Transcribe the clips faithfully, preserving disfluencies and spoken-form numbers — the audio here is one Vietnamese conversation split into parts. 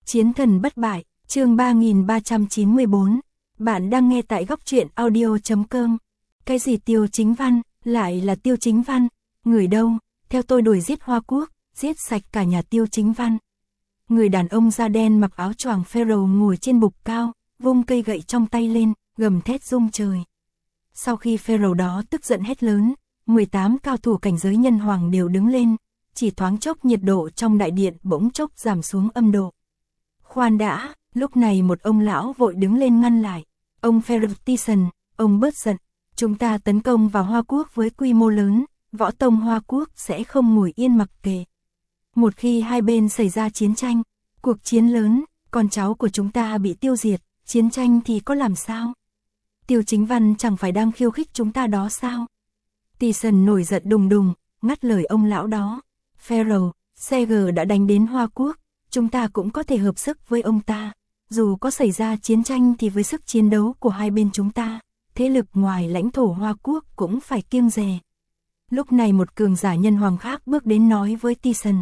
Chiến thần bất bại, chương ba nghìn ba trăm chín mươi bốn. Bạn đang nghe tại góc truyện audio chấm com. Cái gì Tiêu Chính Văn, lại là Tiêu Chính Văn, người đâu, theo tôi đuổi giết Hoa Quốc, giết sạch cả nhà Tiêu Chính Văn. Người đàn ông da đen mặc áo choàng Pharaoh ngồi trên bục cao, vung cây gậy trong tay lên, gầm thét rung trời. Sau khi Pharaoh đó tức giận hét lớn, mười tám cao thủ cảnh giới nhân hoàng đều đứng lên, chỉ thoáng chốc nhiệt độ trong đại điện bỗng chốc giảm xuống âm độ. Khoan đã, lúc này một ông lão vội đứng lên ngăn lại. Ông Pharaoh Tyson, ông bớt giận, chúng ta tấn công vào Hoa Quốc với quy mô lớn, võ tông Hoa Quốc sẽ không ngồi yên mặc kệ. Một khi hai bên xảy ra chiến tranh, cuộc chiến lớn, con cháu của chúng ta bị tiêu diệt, chiến tranh thì có làm sao? Tiêu Chính Văn chẳng phải đang khiêu khích chúng ta đó sao? Tyson nổi giận đùng đùng, ngắt lời ông lão đó. Pharaoh, Seger đã đánh đến Hoa Quốc, chúng ta cũng có thể hợp sức với ông ta. Dù có xảy ra chiến tranh thì với sức chiến đấu của hai bên chúng ta, thế lực ngoài lãnh thổ Hoa Quốc cũng phải kiêng dè. Lúc này một cường giả nhân hoàng khác bước đến nói với Tyson.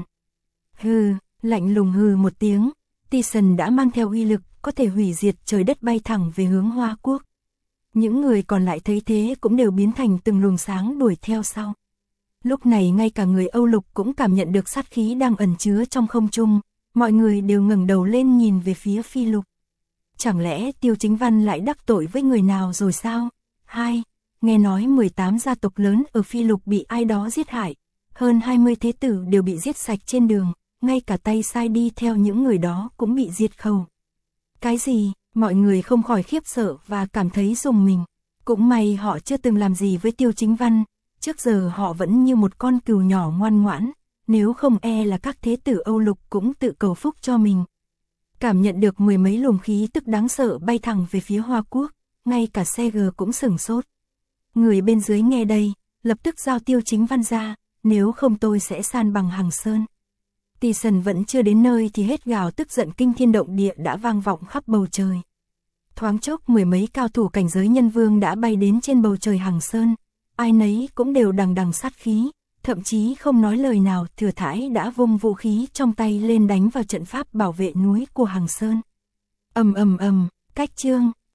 Hừ, lạnh lùng hừ một tiếng, Tyson đã mang theo uy lực có thể hủy diệt trời đất bay thẳng về hướng Hoa Quốc. Những người còn lại thấy thế cũng đều biến thành từng luồng sáng đuổi theo sau. Lúc này ngay cả người Âu Lục cũng cảm nhận được sát khí đang ẩn chứa trong không trung, mọi người đều ngẩng đầu lên nhìn về phía Phi Lục. Chẳng lẽ Tiêu Chính Văn lại đắc tội với người nào rồi sao? Hai, nghe nói mười tám gia tộc lớn ở Phi Lục bị ai đó giết hại, hơn hai mươi thế tử đều bị giết sạch trên đường, ngay cả tay sai đi theo những người đó cũng bị diệt khẩu. Cái gì? Mọi người không khỏi khiếp sợ và cảm thấy rùng mình. Cũng may họ chưa từng làm gì với Tiêu Chính Văn, trước giờ họ vẫn như một con cừu nhỏ ngoan ngoãn, nếu không e là các thế tử Âu Lục cũng tự cầu phúc cho mình. Cảm nhận được mười mấy luồng khí tức đáng sợ bay thẳng về phía Hoa Quốc, ngay cả Seger cũng sửng sốt. Người bên dưới nghe đây, lập tức giao Tiêu Chính Văn ra, nếu không tôi sẽ san bằng Hằng Sơn. Tyson vẫn chưa đến nơi thì hết gào tức giận kinh thiên động địa đã vang vọng khắp bầu trời. Thoáng chốc mười mấy cao thủ cảnh giới nhân vương đã bay đến trên bầu trời Hằng Sơn, ai nấy cũng đều đằng đằng sát khí, thậm chí không nói lời nào thừa thãi đã vung vũ khí trong tay lên đánh vào trận pháp bảo vệ núi của Hằng Sơn. Ầm ầm ầm, cách chương,